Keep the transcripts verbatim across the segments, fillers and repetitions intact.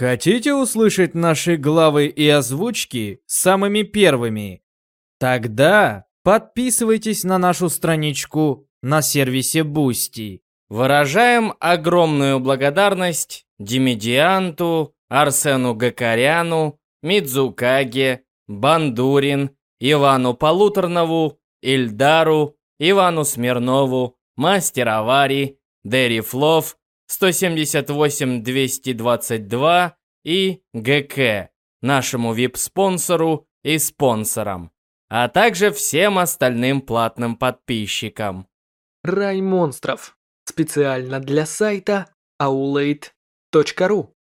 Хотите услышать наши главы и озвучки самыми первыми? Тогда подписывайтесь на нашу страничку на сервисе Boosty. Выражаем огромную благодарность Димедианту, Арсену Гакаряну, Мидзукаге, Бандурин, Ивану Полуторнову, Ильдару, Ивану Смирнову, Мастер Авари, Дэри Флов, сто семьдесят восемь двести двадцать два и ГК, нашему вип-спонсору и спонсорам, а также всем остальным платным подписчикам. Рай монстров. Специально для сайта аулейт точка ру.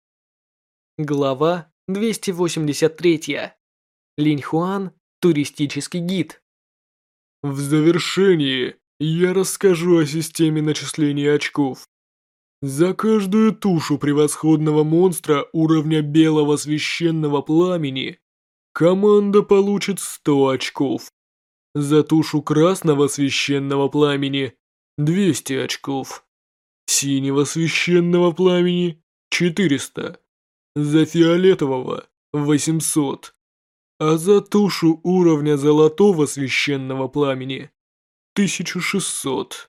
Глава двести восемьдесят три. Линьхуан. Туристический гид. В завершении я расскажу о системе начисления очков. За каждую тушу превосходного монстра уровня белого священного пламени команда получит сто очков. За тушу красного священного пламени двести очков. Синего священного пламени четыреста. За фиолетового восемьсот. А за тушу уровня золотого священного пламени тысяча шестьсот.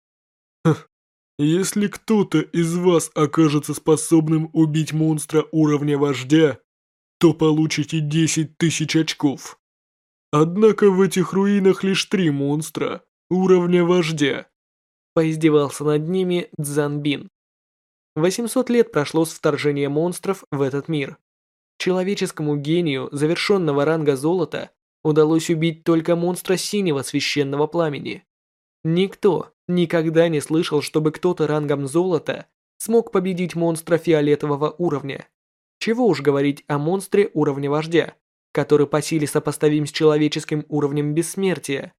Если кто-то из вас окажется способным убить монстра уровня вождя, то получите десять тысяч очков. Однако в этих руинах лишь три монстра уровня вождя. Поиздевался над ними Цзан-Бин. восемьсот лет прошло с вторжения монстров в этот мир. Человеческому гению завершенного ранга золота удалось убить только монстра синего священного пламени. Никто никогда не слышал, чтобы кто-то рангом золота смог победить монстра фиолетового уровня. Чего уж говорить о монстре уровня вождя, который по силе сопоставим с человеческим уровнем бессмертия.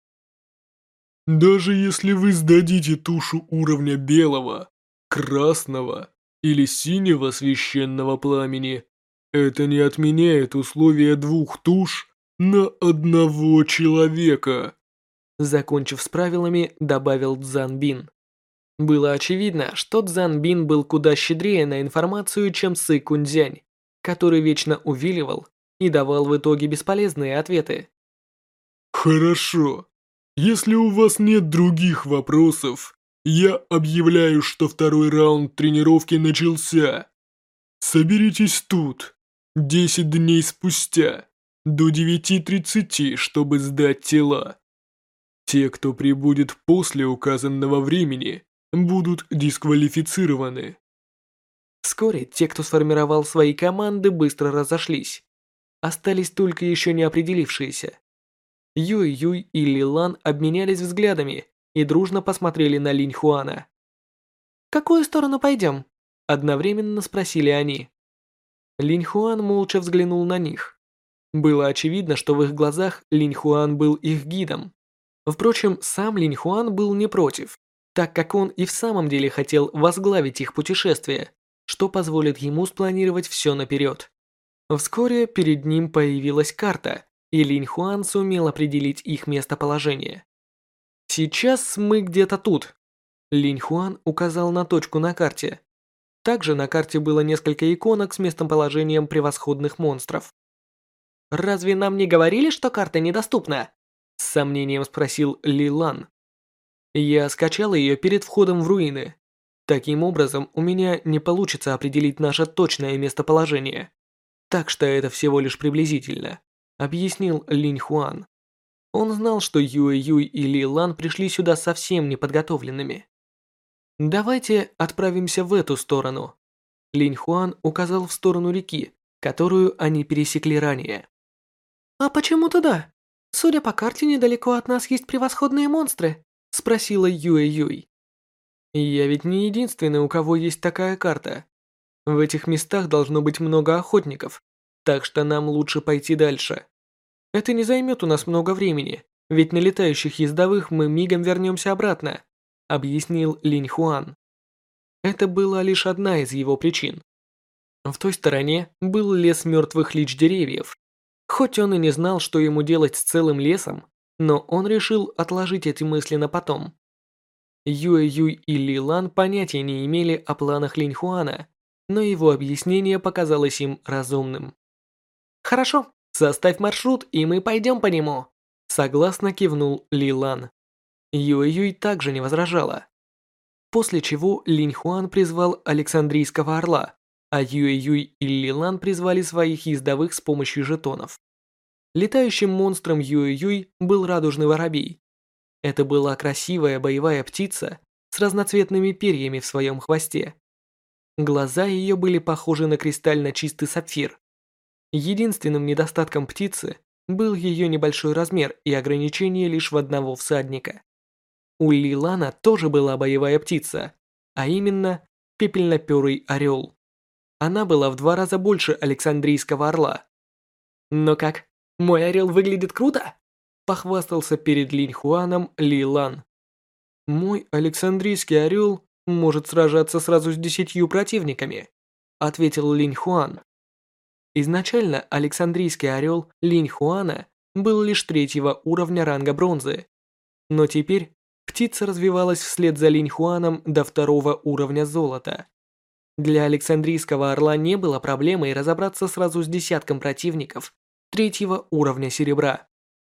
Даже если вы сдадите тушу уровня белого, красного или синего священного пламени, это не отменяет условия двух туш на одного человека. Закончив с правилами, добавил Цзан-Бин. Было очевидно, что Цзан-Бин был куда щедрее на информацию, чем Сы Кунцзянь, который вечно увиливал и давал в итоге бесполезные ответы. Хорошо. Если у вас нет других вопросов, я объявляю, что второй раунд тренировки начался. Соберитесь тут, десять дней спустя, до девяти тридцати, чтобы сдать тела. Те, кто прибудет после указанного времени, будут дисквалифицированы. Вскоре те, кто сформировал свои команды, быстро разошлись. Остались только еще не определившиеся. Юй-Юй и Лилан обменялись взглядами и дружно посмотрели на Линьхуана. «В какую сторону пойдем?» – одновременно спросили они. Линьхуан молча взглянул на них. Было очевидно, что в их глазах Линьхуан был их гидом. Впрочем, сам Линьхуан был не против, так как он и в самом деле хотел возглавить их путешествие, что позволит ему спланировать все наперед. Вскоре перед ним появилась карта, и Линьхуан сумел определить их местоположение. «Сейчас мы где-то тут», – Линьхуан указал на точку на карте. Также на карте было несколько иконок с местоположением превосходных монстров. «Разве нам не говорили, что карта недоступна?» – с сомнением спросил Лилан. «Я скачал ее перед входом в руины. Таким образом, у меня не получится определить наше точное местоположение. Так что это всего лишь приблизительно», – объяснил Линьхуан. Он знал, что Юэ-Юй и Лилан пришли сюда совсем неподготовленными. «Давайте отправимся в эту сторону». Линьхуан указал в сторону реки, которую они пересекли ранее. «А почему туда? Судя по карте, недалеко от нас есть превосходные монстры», – спросила Юэ-Юй. «Я ведь не единственный, у кого есть такая карта. В этих местах должно быть много охотников, так что нам лучше пойти дальше. Это не займет у нас много времени, ведь на летающих ездовых мы мигом вернемся обратно», – объяснил Линьхуан. Это была лишь одна из его причин. В той стороне был лес мертвых лич деревьев. Хоть он и не знал, что ему делать с целым лесом, но он решил отложить эти мысли на потом. Юэ-Юй и Лилан понятия не имели о планах Линьхуана, но его объяснение показалось им разумным. «Хорошо, составь маршрут, и мы пойдем по нему», согласно кивнул Ли Лан. Юэ-Юй также не возражала. После чего Линь Хуан призвал Александрийского орла, а Юэ-Юй и Ли Лан призвали своих ездовых с помощью жетонов. Летающим монстром Юэ-Юй был радужный воробей. Это была красивая боевая птица с разноцветными перьями в своем хвосте. Глаза ее были похожи на кристально чистый сапфир. Единственным недостатком птицы был ее небольшой размер и ограничение лишь в одного всадника. У Ли Лана тоже была боевая птица, а именно пепельноперый орел. Она была в два раза больше Александрийского орла. «Но как, мой орел выглядит круто?» Похвастался перед Линь Хуаном Ли Лан. «Мой Александрийский орел может сражаться сразу с десятью противниками», ответил Линь Хуан. Изначально Александрийский орел Линь Хуана был лишь третьего уровня ранга бронзы, но теперь птица развивалась вслед за Линь Хуаном до второго уровня золота. Для Александрийского орла не было проблемой разобраться сразу с десятком противников третьего уровня серебра.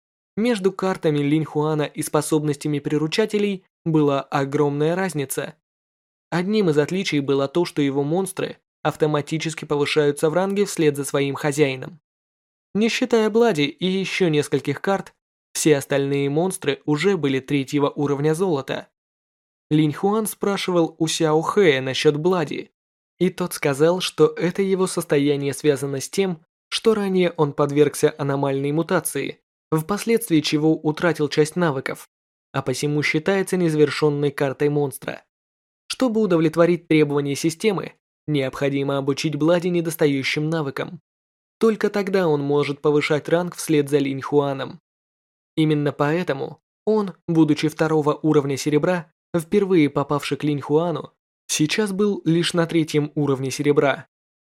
Между картами Линь Хуана и способностями приручателей была огромная разница. Одним из отличий было то, что его монстры автоматически повышаются в ранге вслед за своим хозяином. Не считая Блади и еще нескольких карт, все остальные монстры уже были третьего уровня золота. Линь Хуан спрашивал у Сяо Хэя насчет Блади, и тот сказал, что это его состояние связано с тем, что ранее он подвергся аномальной мутации, впоследствии чего утратил часть навыков, а посему считается незавершенной картой монстра. Чтобы удовлетворить требования системы, необходимо обучить Блади недостающим навыкам. Только тогда он может повышать ранг вслед за Линь Хуаном. Именно поэтому он, будучи второго уровня серебра, впервые попавший к Линь Хуану, сейчас был лишь на третьем уровне серебра.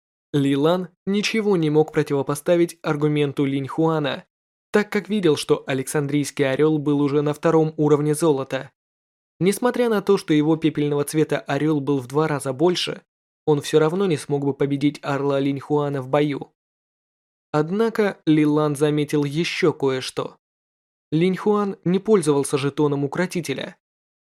Ли Лан ничего не мог противопоставить аргументу Линь Хуана, так как видел, что Александрийский орел был уже на втором уровне золота. Несмотря на то, что его пепельного цвета орел был в два раза больше, он все равно не смог бы победить орла Линь Хуана в бою. Однако Ли Лан заметил еще кое-что. Линь Хуан не пользовался жетоном укротителя.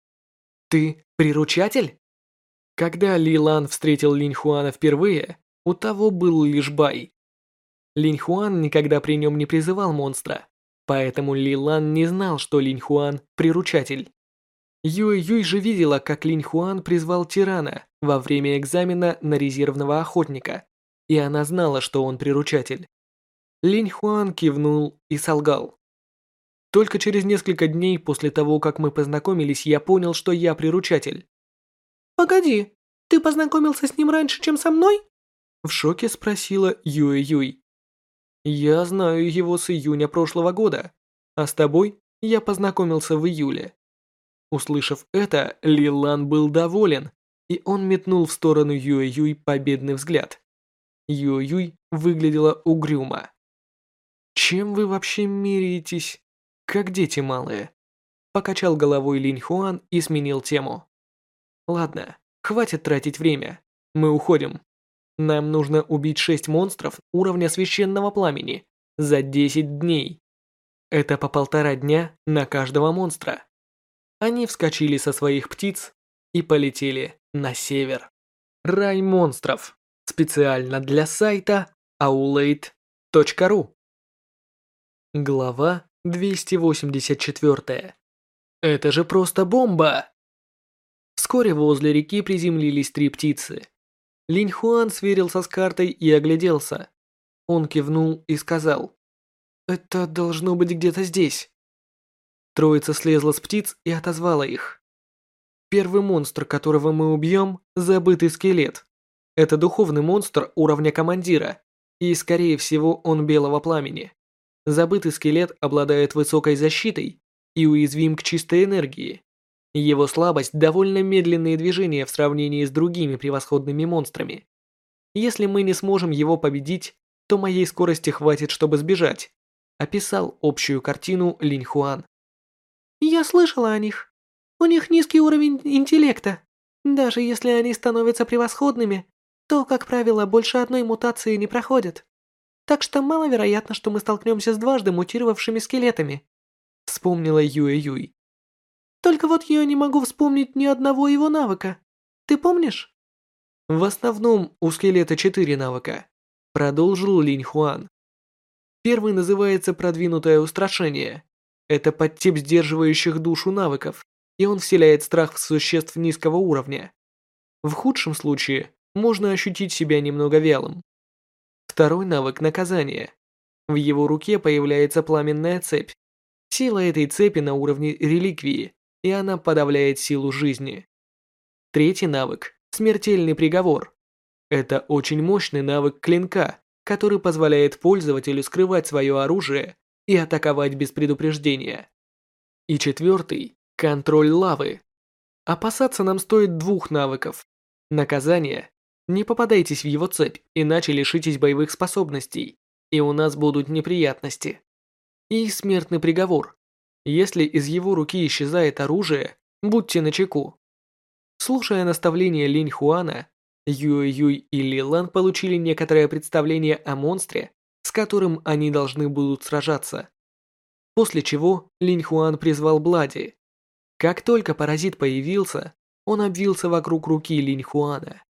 «Ты приручатель?» Когда Ли Лан встретил Линь Хуана впервые, у того был лишь бай. Линь Хуан никогда при нем не призывал монстра, поэтому Ли Лан не знал, что Линь Хуан – приручатель. Юэ-Юй же видела, как Линь Хуан призвал тирана во время экзамена на резервного охотника, и она знала, что он приручатель. Линь Хуан кивнул и солгал. Только через несколько дней после того, как мы познакомились, я понял, что я приручатель. «Погоди, ты познакомился с ним раньше, чем со мной?» В шоке спросила Юэ-Юй. «Я знаю его с июня прошлого года, а с тобой я познакомился в июле». Услышав это, Ли Лан был доволен, и он метнул в сторону Юэ-Юй победный взгляд. Юэ-Юй выглядела угрюмо. «Чем вы вообще меряетесь, как дети малые?» Покачал головой Линь Хуан и сменил тему. «Ладно, хватит тратить время. Мы уходим. Нам нужно убить шесть монстров уровня священного пламени за десять дней. Это по полтора дня на каждого монстра». Они вскочили со своих птиц и полетели на север. Рай монстров. Специально для сайта аулейт точка ру. Глава двести восемьдесят четыре. Это же просто бомба! Вскоре возле реки приземлились три птицы. Линь Хуан сверился с картой и огляделся. Он кивнул и сказал: «Это должно быть где-то здесь». Троица слезла с птиц и отозвала их. Первый монстр, которого мы убьем, забытый скелет. Это духовный монстр уровня командира, и, скорее всего, он белого пламени. Забытый скелет обладает высокой защитой и уязвим к чистой энергии. Его слабость – довольно медленные движения в сравнении с другими превосходными монстрами. Если мы не сможем его победить, то моей скорости хватит, чтобы сбежать, описал общую картину Линь Хуан. Я слышала о них. У них низкий уровень интеллекта. Даже если они становятся превосходными, то, как правило, больше одной мутации не проходит. Так что маловероятно, что мы столкнемся с дважды мутировавшими скелетами», — вспомнила Юэ-Юй. «Только вот я не могу вспомнить ни одного его навыка. Ты помнишь?» «В основном у скелета четыре навыка», — продолжил Линь Хуан. Первый называется продвинутое устрашение. Это подтип сдерживающих душу навыков, и он вселяет страх в существ низкого уровня. В худшем случае можно ощутить себя немного вялым. Второй навык – наказание. В его руке появляется пламенная цепь. Сила этой цепи на уровне реликвии, и она подавляет силу жизни. Третий навык – смертельный приговор. Это очень мощный навык клинка, который позволяет пользователю скрывать свое оружие и атаковать без предупреждения. И четвертый – контроль лавы. Опасаться нам стоит двух навыков. Наказание. Не попадайтесь в его цепь, иначе лишитесь боевых способностей, и у нас будут неприятности. И смертный приговор. Если из его руки исчезает оружие, будьте начеку. Слушая наставления Линь Хуана, Юэ-Юй и Ли Лан получили некоторое представление о монстре, с которым они должны будут сражаться. После чего Линь Хуан призвал Блади. Как только паразит появился, он обвился вокруг руки Линь Хуана.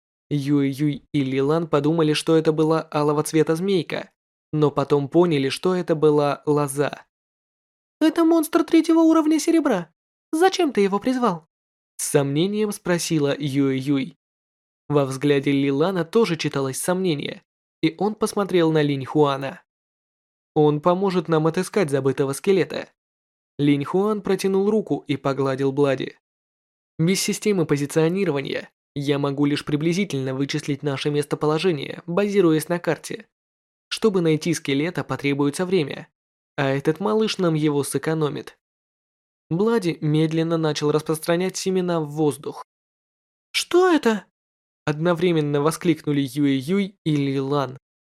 Юэ-Юй и Ли Лан подумали, что это была алого цвета змейка, но потом поняли, что это была лоза. «Это монстр третьего уровня серебра. Зачем ты его призвал?» С сомнением спросила Юэ-Юй. Во взгляде Ли Лана тоже читалось сомнение, и он посмотрел на Линь Хуана. «Он поможет нам отыскать забытого скелета». Линь Хуан протянул руку и погладил Блади. «Без системы позиционирования я могу лишь приблизительно вычислить наше местоположение, базируясь на карте. Чтобы найти скелета, потребуется время, а этот малыш нам его сэкономит». Блади медленно начал распространять семена в воздух. «Что это?» Одновременно воскликнули Юэ-Юй и Ли Лан.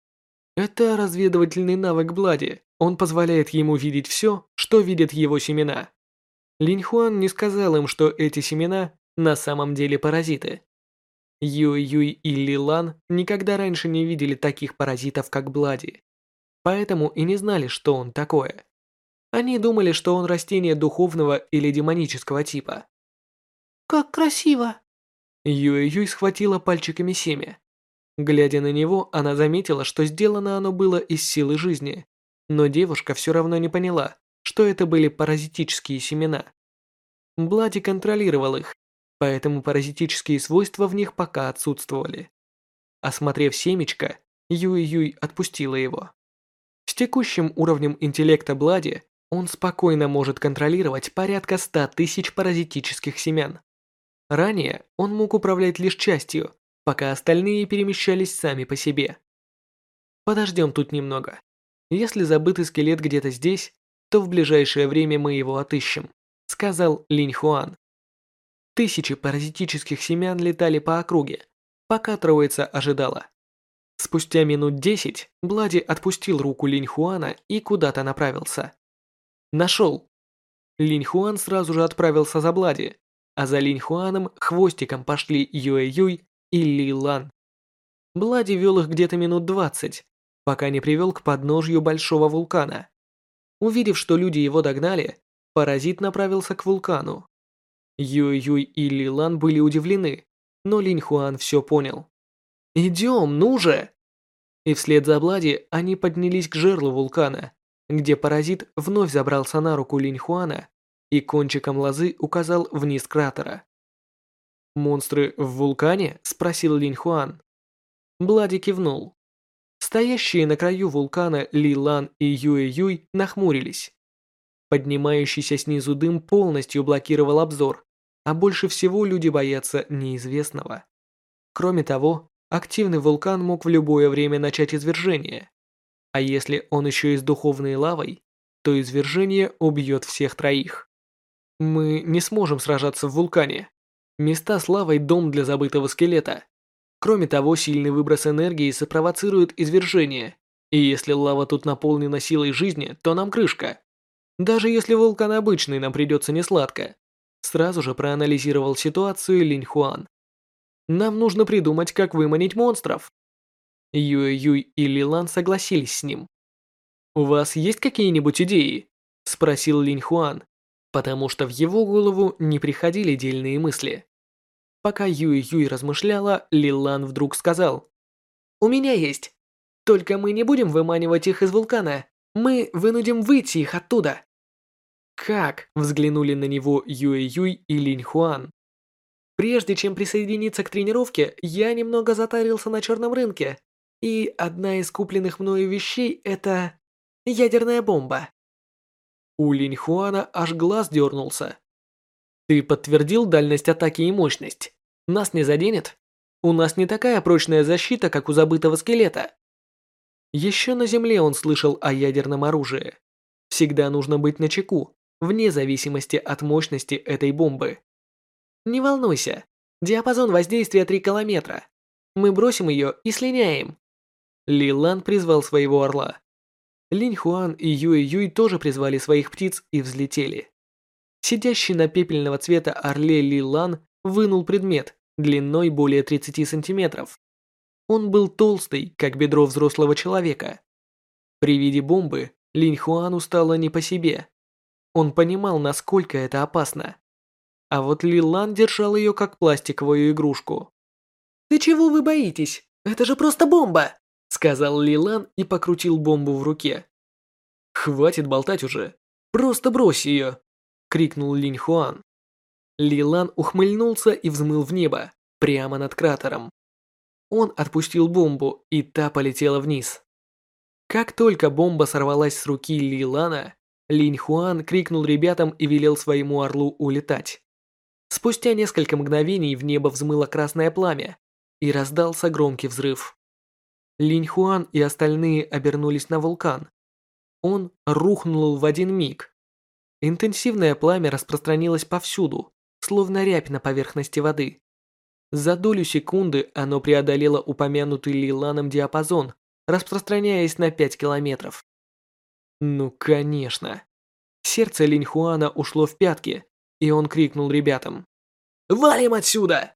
Это разведывательный навык Блади. Он позволяет ему видеть все, что видят его семена. Линь Хуан не сказал им, что эти семена на самом деле паразиты. Юэ-Юй и Ли Лан никогда раньше не видели таких паразитов, как Блади. Поэтому и не знали, что он такое. Они думали, что он растение духовного или демонического типа. «Как красиво!» Юэ-Юй схватила пальчиками семя. Глядя на него, она заметила, что сделано оно было из силы жизни, но девушка все равно не поняла, что это были паразитические семена. Блади контролировал их, поэтому паразитические свойства в них пока отсутствовали. Осмотрев семечко, Юэ-Юй отпустила его. С текущим уровнем интеллекта Блади он спокойно может контролировать порядка ста тысяч паразитических семян. Ранее он мог управлять лишь частью, пока остальные перемещались сами по себе. Подождем тут немного. Если забытый скелет где-то здесь, то в ближайшее время мы его отыщем, сказал Линь Хуан. Тысячи паразитических семян летали по округе, пока троица ожидала. Спустя минут десять Блади отпустил руку Линь Хуана и куда-то направился. Нашел. Линь Хуан сразу же отправился за Блади, а за Линь Хуаном хвостиком пошли Юэ-Юй и Ли Лан. Блади вел их где-то минут двадцать, пока не привел к подножью большого вулкана. Увидев, что люди его догнали, паразит направился к вулкану. Юэ-Юй и Ли Лан были удивлены, но Линь Хуан все понял. «Идем, ну же!» И вслед за Блади они поднялись к жерлу вулкана, где паразит вновь забрался на руку Линь Хуана и кончиком лозы указал вниз кратера. «Монстры в вулкане?» – спросил Линь Хуан. Блади кивнул. Стоящие на краю вулкана Ли Лан и Юэ-Юй нахмурились. Поднимающийся снизу дым полностью блокировал обзор, а больше всего люди боятся неизвестного. Кроме того, активный вулкан мог в любое время начать извержение. А если он еще и с духовной лавой, то извержение убьет всех троих. Мы не сможем сражаться в вулкане. Места с лавой – дом для забытого скелета. Кроме того, сильный выброс энергии спровоцирует извержение, и если лава тут наполнена силой жизни, то нам крышка. Даже если вулкан обычный, нам придется несладко. Сразу же проанализировал ситуацию Линь Хуан. Нам нужно придумать, как выманить монстров. Юэ-Юй и Лилан согласились с ним. «У вас есть какие-нибудь идеи?» – спросил Линь Хуан, потому что в его голову не приходили дельные мысли. Пока Юэ-Юй размышляла, Лилан вдруг сказал: «У меня есть. Только мы не будем выманивать их из вулкана. Мы вынудим выйти их оттуда». «Как?» – взглянули на него Юэ-Юй и Линь Хуан. «Прежде чем присоединиться к тренировке, я немного затарился на черном рынке, и одна из купленных мною вещей – это ядерная бомба». У Линь Хуана аж глаз дернулся. «Ты подтвердил дальность атаки и мощность? Нас не заденет? У нас не такая прочная защита, как у забытого скелета». Еще на земле он слышал о ядерном оружии. Всегда нужно быть начеку, вне зависимости от мощности этой бомбы. «Не волнуйся, диапазон воздействия три километра. Мы бросим ее и слиняем». Лилан призвал своего орла. Линь Хуан и Юэ-Юй тоже призвали своих птиц и взлетели. Сидящий на пепельного цвета орле Лилан вынул предмет длиной более тридцати сантиметров. Он был толстый, как бедро взрослого человека. При виде бомбы Линь Хуану стало не по себе. Он понимал, насколько это опасно. А вот Лилан держал ее как пластиковую игрушку. «Ты чего вы боитесь? Это же просто бомба!» — сказал Лилан и покрутил бомбу в руке. «Хватит болтать уже! Просто брось ее!» — крикнул Линь Хуан. Лилан ухмыльнулся и взмыл в небо, прямо над кратером. Он отпустил бомбу, и та полетела вниз. Как только бомба сорвалась с руки Лилана, Линь Хуан крикнул ребятам и велел своему орлу улетать. Спустя несколько мгновений в небо взмыло красное пламя, и раздался громкий взрыв. Линь Хуан и остальные обернулись на вулкан. Он рухнул в один миг. Интенсивное пламя распространилось повсюду, словно рябь на поверхности воды. За долю секунды оно преодолело упомянутый Лиланом диапазон, распространяясь на пять километров. Ну, конечно. Сердце Линь Хуана ушло в пятки, и он крикнул ребятам: «Валим отсюда!»